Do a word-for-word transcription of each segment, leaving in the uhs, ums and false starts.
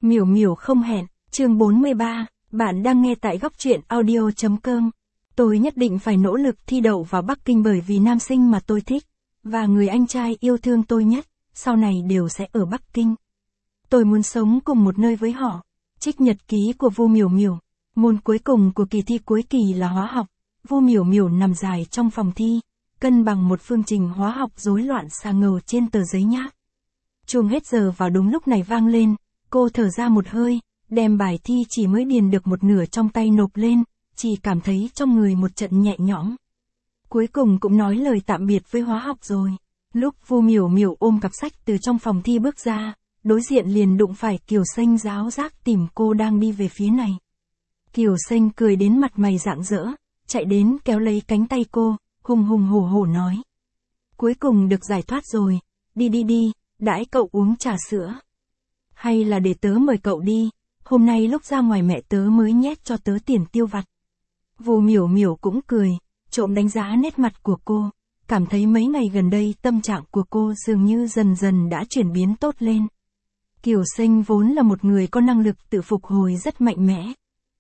Miểu miểu không hẹn, chương bốn mươi ba, bạn đang nghe tại góc truyện audio chấm com. Tôi nhất định phải nỗ lực thi đậu vào Bắc Kinh bởi vì nam sinh mà tôi thích, và người anh trai yêu thương tôi nhất, sau này đều sẽ ở Bắc Kinh. Tôi muốn sống cùng một nơi với họ. Trích nhật ký của Vu Miểu Miểu. Môn cuối cùng của kỳ thi cuối kỳ là hóa học. Vu Miểu Miểu nằm dài trong phòng thi, cân bằng một phương trình hóa học rối loạn xà ngầu trên tờ giấy nháp. Chuông hết giờ vào đúng lúc này vang lên, cô thở ra một hơi, đem bài thi chỉ mới điền được một nửa trong tay nộp lên, chỉ cảm thấy trong người một trận nhẹ nhõm. Cuối cùng cũng nói lời tạm biệt với hóa học rồi. Lúc Vu Miểu Miểu ôm cặp sách từ trong phòng thi bước ra, đối diện liền đụng phải Kiều Xanh ráo rác tìm cô đang đi về phía này. Kiều Xanh cười đến mặt mày rạng rỡ, chạy đến kéo lấy cánh tay cô, hùng hùng hổ hổ nói. Cuối cùng được giải thoát rồi, đi đi đi, đãi cậu uống trà sữa. Hay là để tớ mời cậu đi, hôm nay lúc ra ngoài mẹ tớ mới nhét cho tớ tiền tiêu vặt. Vu Miểu Miểu cũng cười, trộm đánh giá nét mặt của cô, cảm thấy mấy ngày gần đây tâm trạng của cô dường như dần dần đã chuyển biến tốt lên. Kiều Xanh vốn là một người có năng lực tự phục hồi rất mạnh mẽ.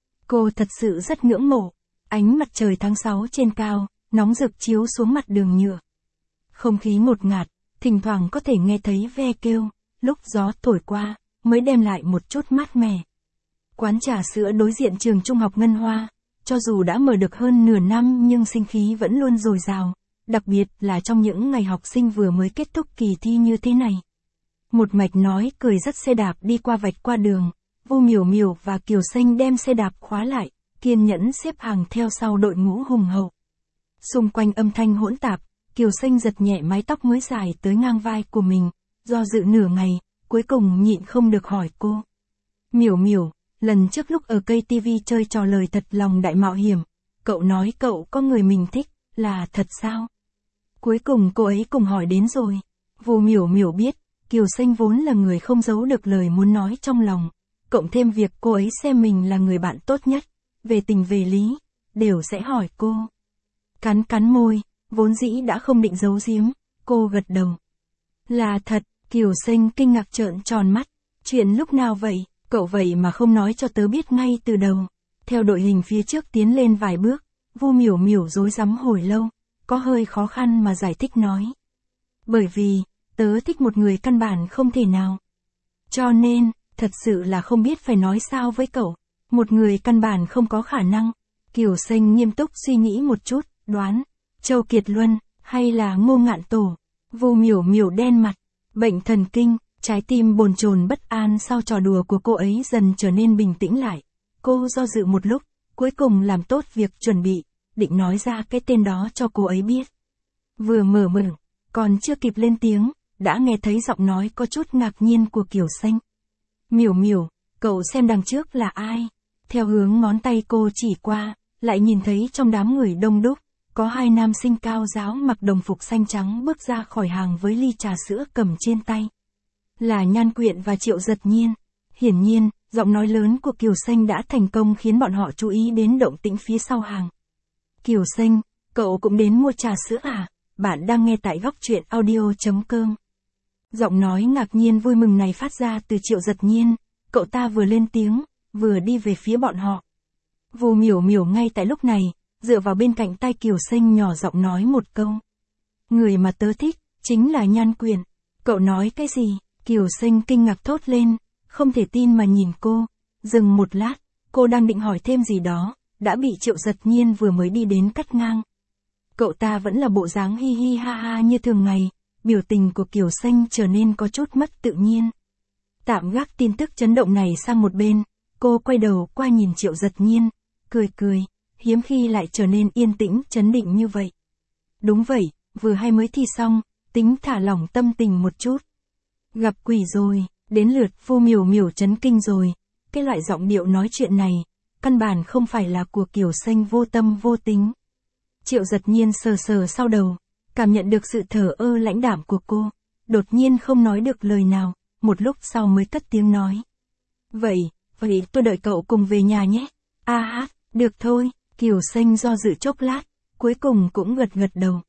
Cô thật sự rất ngưỡng mộ, ánh mặt trời tháng sáu trên cao, nóng rực chiếu xuống mặt đường nhựa. Không khí ngột ngạt, thỉnh thoảng có thể nghe thấy ve kêu, lúc gió thổi qua, mới đem lại một chút mát mẻ. Quán trà sữa đối diện trường trung học Ngân Hoa, cho dù đã mở được hơn nửa năm nhưng sinh khí vẫn luôn dồi dào, đặc biệt là trong những ngày học sinh vừa mới kết thúc kỳ thi như thế này. Một mạch nói cười dắt xe đạp đi qua vạch qua đường, Vu Miểu Miểu và Kiều Xanh đem xe đạp khóa lại, kiên nhẫn xếp hàng theo sau đội ngũ hùng hậu. Xung quanh âm thanh hỗn tạp, Kiều Xanh giật nhẹ mái tóc mới dài tới ngang vai của mình, do dự nửa ngày, cuối cùng nhịn không được hỏi cô. Miểu Miểu, lần trước lúc ở cây ti vi chơi trò lời thật lòng đại mạo hiểm, cậu nói cậu có người mình thích, là thật sao? Cuối cùng cô ấy cùng hỏi đến rồi. Vu Miểu Miểu biết, Kiều Xanh vốn là người không giấu được lời muốn nói trong lòng, cộng thêm việc cô ấy xem mình là người bạn tốt nhất, về tình về lý, đều sẽ hỏi cô. Cắn cắn môi, vốn dĩ đã không định giấu giếm, cô gật đầu. Là thật, Kiều Xanh kinh ngạc trợn tròn mắt, chuyện lúc nào vậy, cậu vậy mà không nói cho tớ biết ngay từ đầu. Theo đội hình phía trước tiến lên vài bước, Vu Miểu Miểu rối rắm hồi lâu, có hơi khó khăn mà giải thích nói. Bởi vì, tớ thích một người căn bản không thể nào. Cho nên, thật sự là không biết phải nói sao với cậu, một người căn bản không có khả năng. Kiều Xanh nghiêm túc suy nghĩ một chút, đoán, Châu Kiệt Luân, hay là Ngô Ngạn Tổ. Vu Miểu Miểu đen mặt, bệnh thần kinh, trái tim bồn chồn bất an sau trò đùa của cô ấy dần trở nên bình tĩnh lại. Cô do dự một lúc, cuối cùng làm tốt việc chuẩn bị, định nói ra cái tên đó cho cô ấy biết. Vừa mở miệng, còn chưa kịp lên tiếng, đã nghe thấy giọng nói có chút ngạc nhiên của Kiều Xanh. Miểu Miểu, cậu xem đằng trước là ai? Theo hướng ngón tay cô chỉ qua, lại nhìn thấy trong đám người đông đúc, có hai nam sinh cao ráo mặc đồng phục xanh trắng bước ra khỏi hàng với ly trà sữa cầm trên tay. Là Nhan Quyện và Triệu Giật Nhiên. Hiển nhiên, giọng nói lớn của Kiều Xanh đã thành công khiến bọn họ chú ý đến động tĩnh phía sau hàng. Kiều Xanh, cậu cũng đến mua trà sữa à? Bạn đang nghe tại góc truyện audio chấm com. Giọng nói ngạc nhiên vui mừng này phát ra từ Triệu Giật Nhiên, cậu ta vừa lên tiếng, vừa đi về phía bọn họ. Vu Miểu Miểu ngay tại lúc này, dựa vào bên cạnh tay Kiều Xanh nhỏ giọng nói một câu. Người mà tớ thích, chính là Nhan Quyện. Cậu nói cái gì? Kiều Xanh kinh ngạc thốt lên, không thể tin mà nhìn cô. Dừng một lát, cô đang định hỏi thêm gì đó, đã bị Triệu Giật Nhiên vừa mới đi đến cắt ngang. Cậu ta vẫn là bộ dáng hi hi ha ha như thường ngày, biểu tình của Kiều Xanh trở nên có chút mất tự nhiên. Tạm gác tin tức chấn động này sang một bên, cô quay đầu qua nhìn Triệu Giật Nhiên, cười cười, hiếm khi lại trở nên yên tĩnh chấn định như vậy. Đúng vậy, vừa hay mới thi xong, tính thả lỏng tâm tình một chút. Gặp quỷ rồi, đến lượt Vu Miểu Miểu chấn kinh rồi, cái loại giọng điệu nói chuyện này, căn bản không phải là của Kiều Xanh vô tâm vô tính. Triệu Giật Nhiên sờ sờ sau đầu, cảm nhận được sự thờ ơ lãnh đạm của cô, đột nhiên không nói được lời nào, một lúc sau mới cất tiếng nói. Vậy, vậy tôi đợi cậu cùng về nhà nhé. A hát, được thôi, Kiều Xanh do dự chốc lát, cuối cùng cũng gật gật đầu.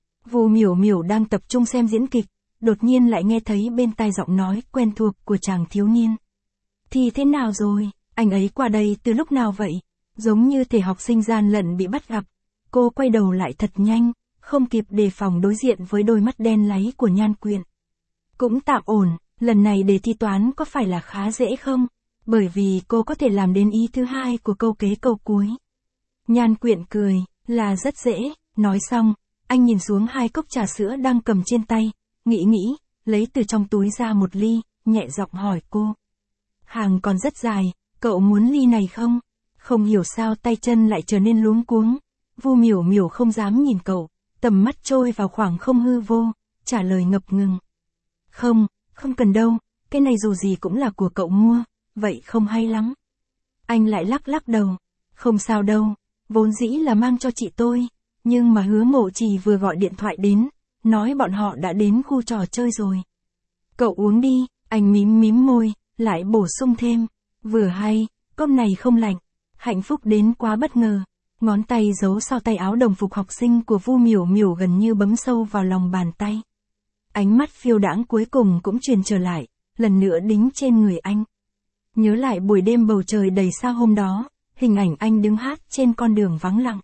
Vu Miểu Miểu đang tập trung xem diễn kịch, đột nhiên lại nghe thấy bên tai giọng nói quen thuộc của chàng thiếu niên. Thì thế nào rồi, anh ấy qua đây từ lúc nào vậy? Giống như thể học sinh gian lận bị bắt gặp. Cô quay đầu lại thật nhanh, không kịp đề phòng đối diện với đôi mắt đen láy của Nhan Quyện. Cũng tạm ổn, lần này đề thi toán có phải là khá dễ không? Bởi vì cô có thể làm đến ý thứ hai của câu kế câu cuối. Nhan Quyện cười, là rất dễ, nói xong, anh nhìn xuống hai cốc trà sữa đang cầm trên tay, nghĩ nghĩ, lấy từ trong túi ra một ly, nhẹ giọng hỏi cô. Hàng còn rất dài, cậu muốn ly này không? Không hiểu sao tay chân lại trở nên luống cuống. Vu Miểu Miểu không dám nhìn cậu, tầm mắt trôi vào khoảng không hư vô, trả lời ngập ngừng. Không, không cần đâu, cái này dù gì cũng là của cậu mua, vậy không hay lắm. Anh lại lắc lắc đầu, không sao đâu, vốn dĩ là mang cho chị tôi, nhưng mà Hứa Mộ Trì vừa gọi điện thoại đến, nói bọn họ đã đến khu trò chơi rồi. Cậu uống đi, anh mím mím môi, lại bổ sung thêm, vừa hay, cốc này không lạnh, hạnh phúc đến quá bất ngờ. Ngón tay giấu sau tay áo đồng phục học sinh của Vu Miểu Miểu gần như bấm sâu vào lòng bàn tay. Ánh mắt phiêu đãng cuối cùng cũng truyền trở lại, lần nữa đính trên người anh. Nhớ lại buổi đêm bầu trời đầy sao hôm đó, hình ảnh anh đứng hát trên con đường vắng lặng.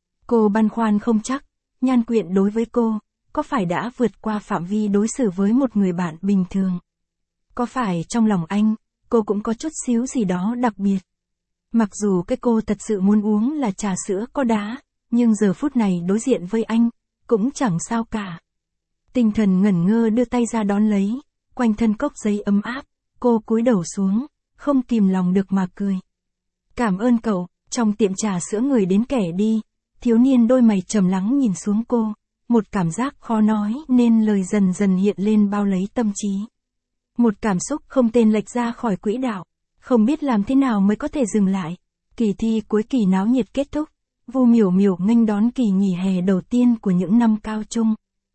Cô băn khoăn không chắc, Nhan Quyện đối với cô, có phải đã vượt qua phạm vi đối xử với một người bạn bình thường? Có phải trong lòng anh, cô cũng có chút xíu gì đó đặc biệt? Mặc dù cái cô thật sự muốn uống là trà sữa có đá, nhưng giờ phút này đối diện với anh, cũng chẳng sao cả. Tinh thần ngẩn ngơ đưa tay ra đón lấy, quanh thân cốc giấy ấm áp, cô cúi đầu xuống, không kìm lòng được mà cười. Cảm ơn cậu, trong tiệm trà sữa người đến kẻ đi, thiếu niên đôi mày trầm lắng nhìn xuống cô, một cảm giác khó nói nên lời dần dần hiện lên bao lấy tâm trí. Một cảm xúc không tên lệch ra khỏi quỹ đạo, không biết làm thế nào mới có thể dừng lại. Kỳ thi cuối kỳ náo nhiệt kết thúc, Vu Miểu Miểu nghênh đón kỳ nghỉ hè đầu tiên của những năm cao trung.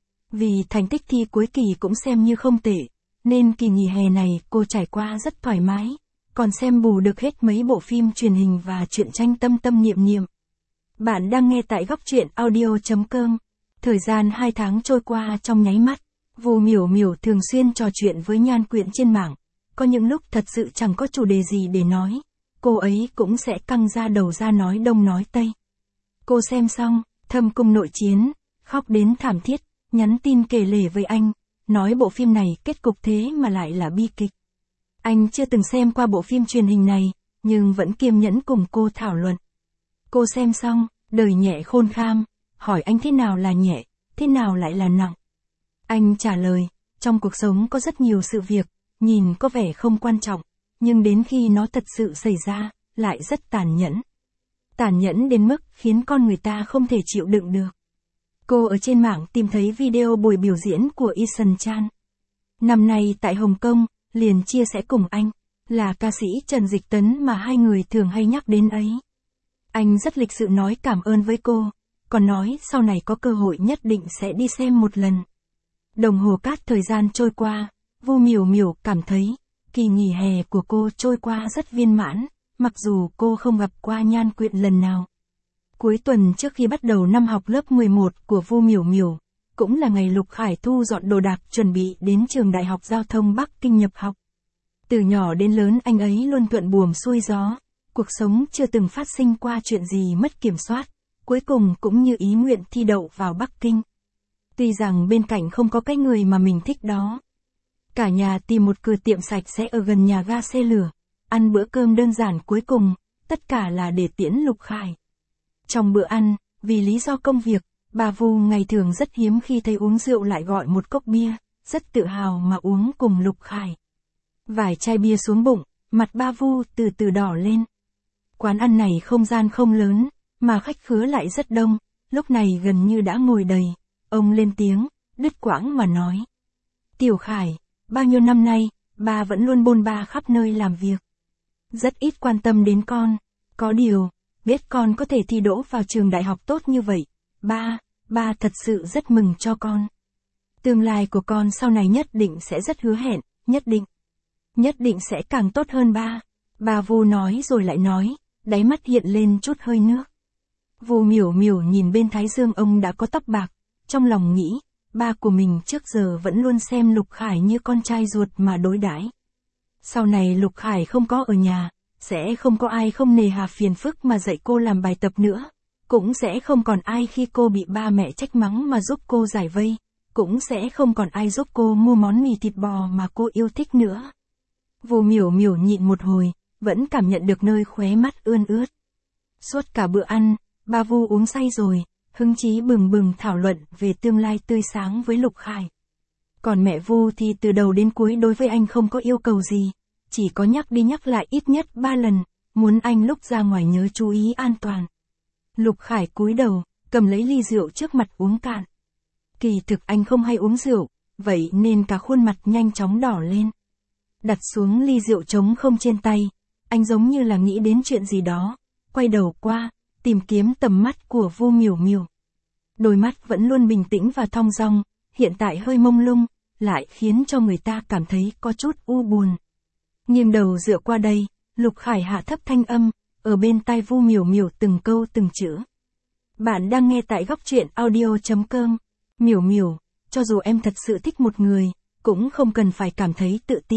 Vì thành tích thi cuối kỳ cũng xem như không tệ, nên kỳ nghỉ hè này cô trải qua rất thoải mái, còn xem bù được hết mấy bộ phim truyền hình và truyện tranh tâm tâm niệm niệm. Bạn đang nghe tại góc truyện audio chấm com. Thời gian hai tháng trôi qua trong nháy mắt, Vu Miểu Miểu thường xuyên trò chuyện với Nhan Quyện trên mạng. Có những lúc thật sự chẳng có chủ đề gì để nói, cô ấy cũng sẽ căng ra đầu ra nói đông nói tây. Cô xem xong, Thâm Cung Nội Chiến, khóc đến thảm thiết, nhắn tin kể lể với anh, nói bộ phim này kết cục thế mà lại là bi kịch. Anh chưa từng xem qua bộ phim truyền hình này, nhưng vẫn kiên nhẫn cùng cô thảo luận. Cô xem xong, đời nhẹ khôn kham, hỏi anh thế nào là nhẹ, thế nào lại là nặng. Anh trả lời, trong cuộc sống có rất nhiều sự việc, nhìn có vẻ không quan trọng, nhưng đến khi nó thật sự xảy ra, lại rất tàn nhẫn. Tàn nhẫn đến mức khiến con người ta không thể chịu đựng được. Cô ở trên mạng tìm thấy video buổi biểu diễn của Eason Chan. Năm nay tại Hồng Kông, liền chia sẻ cùng anh, là ca sĩ Trần Dịch Tấn mà hai người thường hay nhắc đến ấy. Anh rất lịch sự nói cảm ơn với cô, còn nói sau này có cơ hội nhất định sẽ đi xem một lần. Đồng hồ cát thời gian trôi qua, Vu Miểu Miểu cảm thấy, kỳ nghỉ hè của cô trôi qua rất viên mãn, mặc dù cô không gặp qua Nhan Quyện lần nào. Cuối tuần trước khi bắt đầu năm học lớp mười một của Vu Miểu Miểu, cũng là ngày Lục Khải thu dọn đồ đạc chuẩn bị đến trường Đại học Giao thông Bắc Kinh nhập học. Từ nhỏ đến lớn anh ấy luôn thuận buồm xuôi gió, cuộc sống chưa từng phát sinh qua chuyện gì mất kiểm soát, cuối cùng cũng như ý nguyện thi đậu vào Bắc Kinh. Tuy rằng bên cạnh không có cái người mà mình thích đó. Cả nhà tìm một cửa tiệm sạch sẽ ở gần nhà ga xe lửa, ăn bữa cơm đơn giản cuối cùng, tất cả là để tiễn Lục Khải. Trong bữa ăn, vì lý do công việc, bà Vu ngày thường rất hiếm khi thấy uống rượu lại gọi một cốc bia, rất tự hào mà uống cùng Lục Khải. Vài chai bia xuống bụng, mặt bà Vu từ từ đỏ lên. Quán ăn này không gian không lớn, mà khách khứa lại rất đông, lúc này gần như đã ngồi đầy. Ông lên tiếng, đứt quãng mà nói. Tiểu Khải, bao nhiêu năm nay, ba vẫn luôn bôn ba khắp nơi làm việc. Rất ít quan tâm đến con. Có điều, biết con có thể thi đỗ vào trường đại học tốt như vậy. Ba, ba thật sự rất mừng cho con. Tương lai của con sau này nhất định sẽ rất hứa hẹn, nhất định. Nhất định sẽ càng tốt hơn ba. Bà Vu nói rồi lại nói, đáy mắt hiện lên chút hơi nước. Vu Miểu Miểu nhìn bên thái dương ông đã có tóc bạc, trong lòng nghĩ, ba của mình trước giờ vẫn luôn xem Lục Khải như con trai ruột mà đối đãi. Sau này Lục Khải không có ở nhà, sẽ không có ai không nề hà phiền phức mà dạy cô làm bài tập nữa. Cũng sẽ không còn ai khi cô bị ba mẹ trách mắng mà giúp cô giải vây. Cũng sẽ không còn ai giúp cô mua món mì thịt bò mà cô yêu thích nữa. Vu Miểu Miểu nhịn một hồi, vẫn cảm nhận được nơi khóe mắt ươn ướt. Suốt cả bữa ăn, ba Vu uống say rồi, hứng chí bừng bừng thảo luận về tương lai tươi sáng với Lục Khải. Còn mẹ Vu thì từ đầu đến cuối đối với anh không có yêu cầu gì, chỉ có nhắc đi nhắc lại ít nhất ba lần, muốn anh lúc ra ngoài nhớ chú ý an toàn. Lục Khải cúi đầu, cầm lấy ly rượu trước mặt uống cạn. Kỳ thực anh không hay uống rượu, vậy nên cả khuôn mặt nhanh chóng đỏ lên. Đặt xuống ly rượu trống không trên tay, anh giống như là nghĩ đến chuyện gì đó, quay đầu qua, tìm kiếm tầm mắt của Vu Miểu Miểu. Đôi mắt vẫn luôn bình tĩnh và thong dong, hiện tại hơi mông lung, lại khiến cho người ta cảm thấy có chút u buồn. Nghiêng đầu dựa qua đây, Lục Khải hạ thấp thanh âm, ở bên tai Vu Miểu Miểu từng câu từng chữ. Bạn đang nghe tại góc truyện audio chấm com. Miểu Miểu, cho dù em thật sự thích một người, cũng không cần phải cảm thấy tự ti.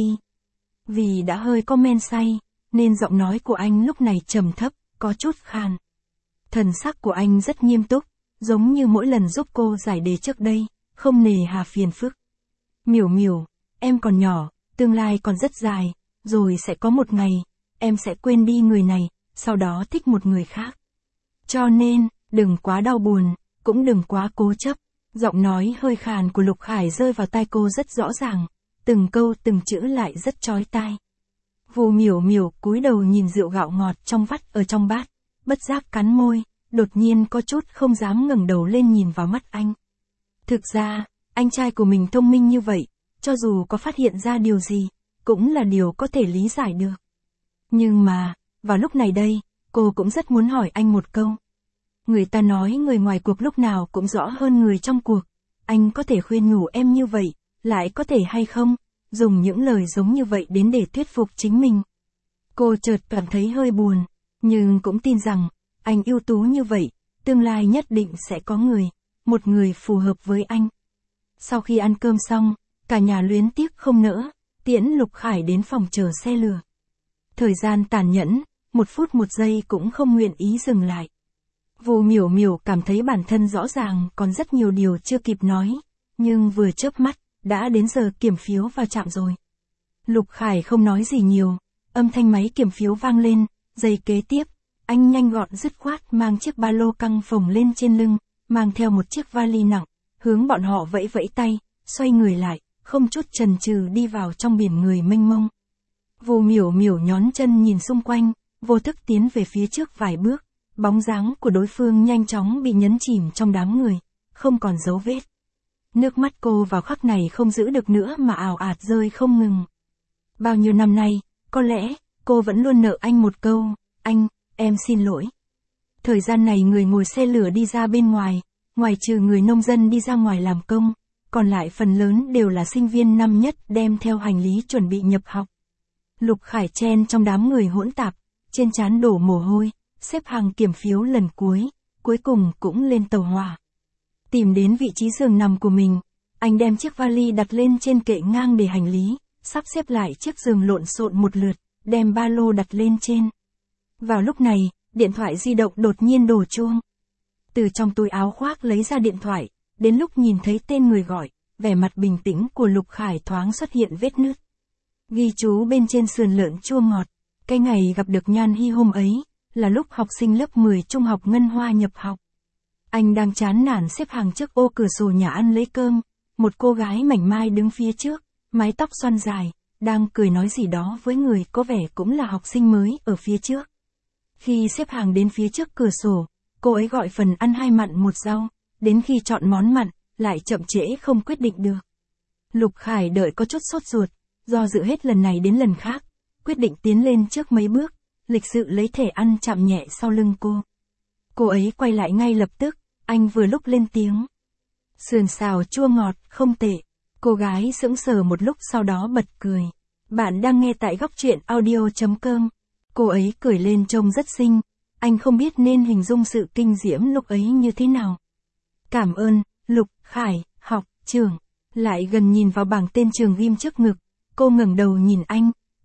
Vì đã hơi có men say, nên giọng nói của anh lúc này trầm thấp, có chút khan. Thần sắc của anh rất nghiêm túc, giống như mỗi lần giúp cô giải đề trước đây, không nề hà phiền phức. Miểu Miểu, em còn nhỏ, tương lai còn rất dài, rồi sẽ có một ngày, em sẽ quên đi người này, sau đó thích một người khác. Cho nên, đừng quá đau buồn, cũng đừng quá cố chấp. Giọng nói hơi khàn của Lục Khải rơi vào tai cô rất rõ ràng, từng câu từng chữ lại rất chói tai. Vu Miểu Miểu cúi đầu nhìn rượu gạo ngọt trong vắt ở trong bát, bất giác cắn môi, đột nhiên có chút không dám ngẩng đầu lên nhìn vào mắt anh. Thực ra, anh trai của mình thông minh như vậy, cho dù có phát hiện ra điều gì, cũng là điều có thể lý giải được. Nhưng mà, vào lúc này đây, cô cũng rất muốn hỏi anh một câu. Người ta nói người ngoài cuộc lúc nào cũng rõ hơn người trong cuộc. Anh có thể khuyên nhủ em như vậy, lại có thể hay không, dùng những lời giống như vậy đến để thuyết phục chính mình. Cô chợt cảm thấy hơi buồn, nhưng cũng tin rằng, anh ưu tú như vậy, tương lai nhất định sẽ có người, một người phù hợp với anh. Sau khi ăn cơm xong, cả nhà luyến tiếc không nỡ, tiễn Lục Khải đến phòng chờ xe lửa. Thời gian tàn nhẫn, một phút một giây cũng không nguyện ý dừng lại. Vu Miểu Miểu cảm thấy bản thân rõ ràng còn rất nhiều điều chưa kịp nói, nhưng vừa chớp mắt, đã đến giờ kiểm phiếu vào trạm rồi. Lục Khải không nói gì nhiều, âm thanh máy kiểm phiếu vang lên, giây kế tiếp, anh nhanh gọn dứt khoát mang chiếc ba lô căng phồng lên trên lưng, mang theo một chiếc vali nặng, hướng bọn họ vẫy vẫy tay, xoay người lại, không chút chần chừ đi vào trong biển người mênh mông. Vu Miểu Miểu nhón chân nhìn xung quanh, vô thức tiến về phía trước vài bước. Bóng dáng của đối phương nhanh chóng bị nhấn chìm trong đám người, không còn dấu vết. Nước mắt cô vào khắc này không giữ được nữa mà ào ạt rơi không ngừng. Bao nhiêu năm nay, có lẽ, cô vẫn luôn nợ anh một câu, anh, em xin lỗi. Thời gian này người ngồi xe lửa đi ra bên ngoài, ngoài trừ người nông dân đi ra ngoài làm công, còn lại phần lớn đều là sinh viên năm nhất đem theo hành lý chuẩn bị nhập học. Lục Khải chen trong đám người hỗn tạp, trên trán đổ mồ hôi. Xếp hàng kiểm phiếu lần cuối, cuối cùng cũng lên tàu hỏa. Tìm đến vị trí giường nằm của mình, anh đem chiếc vali đặt lên trên kệ ngang để hành lý, sắp xếp lại chiếc giường lộn xộn một lượt, đem ba lô đặt lên trên. Vào lúc này, điện thoại di động đột nhiên đổ chuông. Từ trong túi áo khoác lấy ra điện thoại, đến lúc nhìn thấy tên người gọi, vẻ mặt bình tĩnh của Lục Khải thoáng xuất hiện vết nứt. Ghi chú bên trên sườn lợn chua ngọt, cái ngày gặp được Nhan Hy hôm ấy, là lúc học sinh lớp mười trung học Ngân Hoa nhập học. Anh đang chán nản xếp hàng trước ô cửa sổ nhà ăn lấy cơm, một cô gái mảnh mai đứng phía trước, mái tóc xoăn dài, đang cười nói gì đó với người có vẻ cũng là học sinh mới ở phía trước. Khi xếp hàng đến phía trước cửa sổ, cô ấy gọi phần ăn hai mặn một rau, đến khi chọn món mặn, lại chậm trễ không quyết định được. Lục Khải đợi có chút sốt ruột, do dự hết lần này đến lần khác, quyết định tiến lên trước mấy bước, lịch sự lấy thẻ ăn chạm nhẹ sau lưng cô. Cô ấy quay lại ngay lập tức, anh vừa lúc lên tiếng. Sườn xào chua ngọt, không tệ. Cô gái sững sờ một lúc sau đó bật cười. Bạn đang nghe tại góc truyện audio chấm com. Cô ấy cười lên trông rất xinh, anh không biết nên hình dung sự kinh diễm lúc ấy như thế nào. Cảm ơn, Lục Khải, học, trường. Lại gần nhìn vào bảng tên trường ghim trước ngực, cô ngẩng đầu nhìn anh,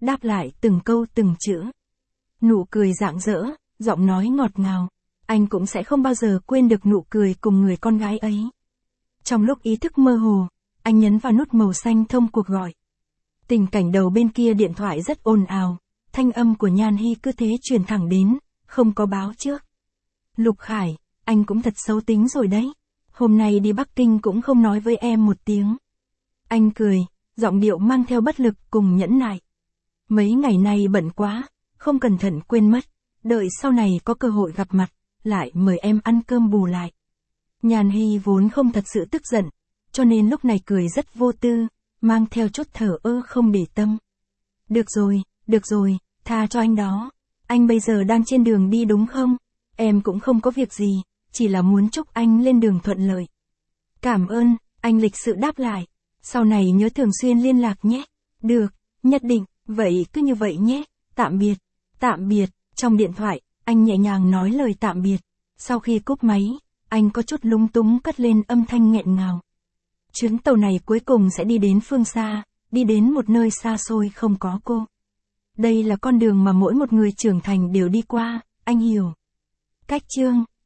đáp lại từng câu từng chữ. Nụ cười rạng rỡ, giọng nói ngọt ngào. Anh cũng sẽ không bao giờ quên được nụ cười cùng người con gái ấy. Trong lúc ý thức mơ hồ, anh nhấn vào nút màu xanh thông cuộc gọi. Tình cảnh đầu bên kia điện thoại rất ồn ào, thanh âm của Nhan Hy cứ thế truyền thẳng đến, không có báo trước. Lục Khải, anh cũng thật xấu tính rồi đấy. Hôm nay đi Bắc Kinh cũng không nói với em một tiếng. Anh cười, giọng điệu mang theo bất lực cùng nhẫn nại. Mấy ngày nay bận quá, không cẩn thận quên mất, đợi sau này có cơ hội gặp mặt, lại mời em ăn cơm bù lại. Nhan Hy vốn không thật sự tức giận, cho nên lúc này cười rất vô tư, mang theo chút thở ơ không để tâm. Được rồi, được rồi, tha cho anh đó. Anh bây giờ đang trên đường đi đúng không? Em cũng không có việc gì, chỉ là muốn chúc anh lên đường thuận lợi. Cảm ơn, anh lịch sự đáp lại. Sau này nhớ thường xuyên liên lạc nhé. Được, nhất định, vậy cứ như vậy nhé. Tạm biệt, tạm biệt. Trong điện thoại, anh nhẹ nhàng nói lời tạm biệt. Sau khi cúp máy, anh có chút lúng túng cất lên âm thanh nghẹn ngào. Chuyến tàu này cuối cùng sẽ đi đến phương xa, đi đến một nơi xa xôi không có cô. Đây là con đường mà mỗi một người trưởng thành đều đi qua, anh hiểu. Cách chương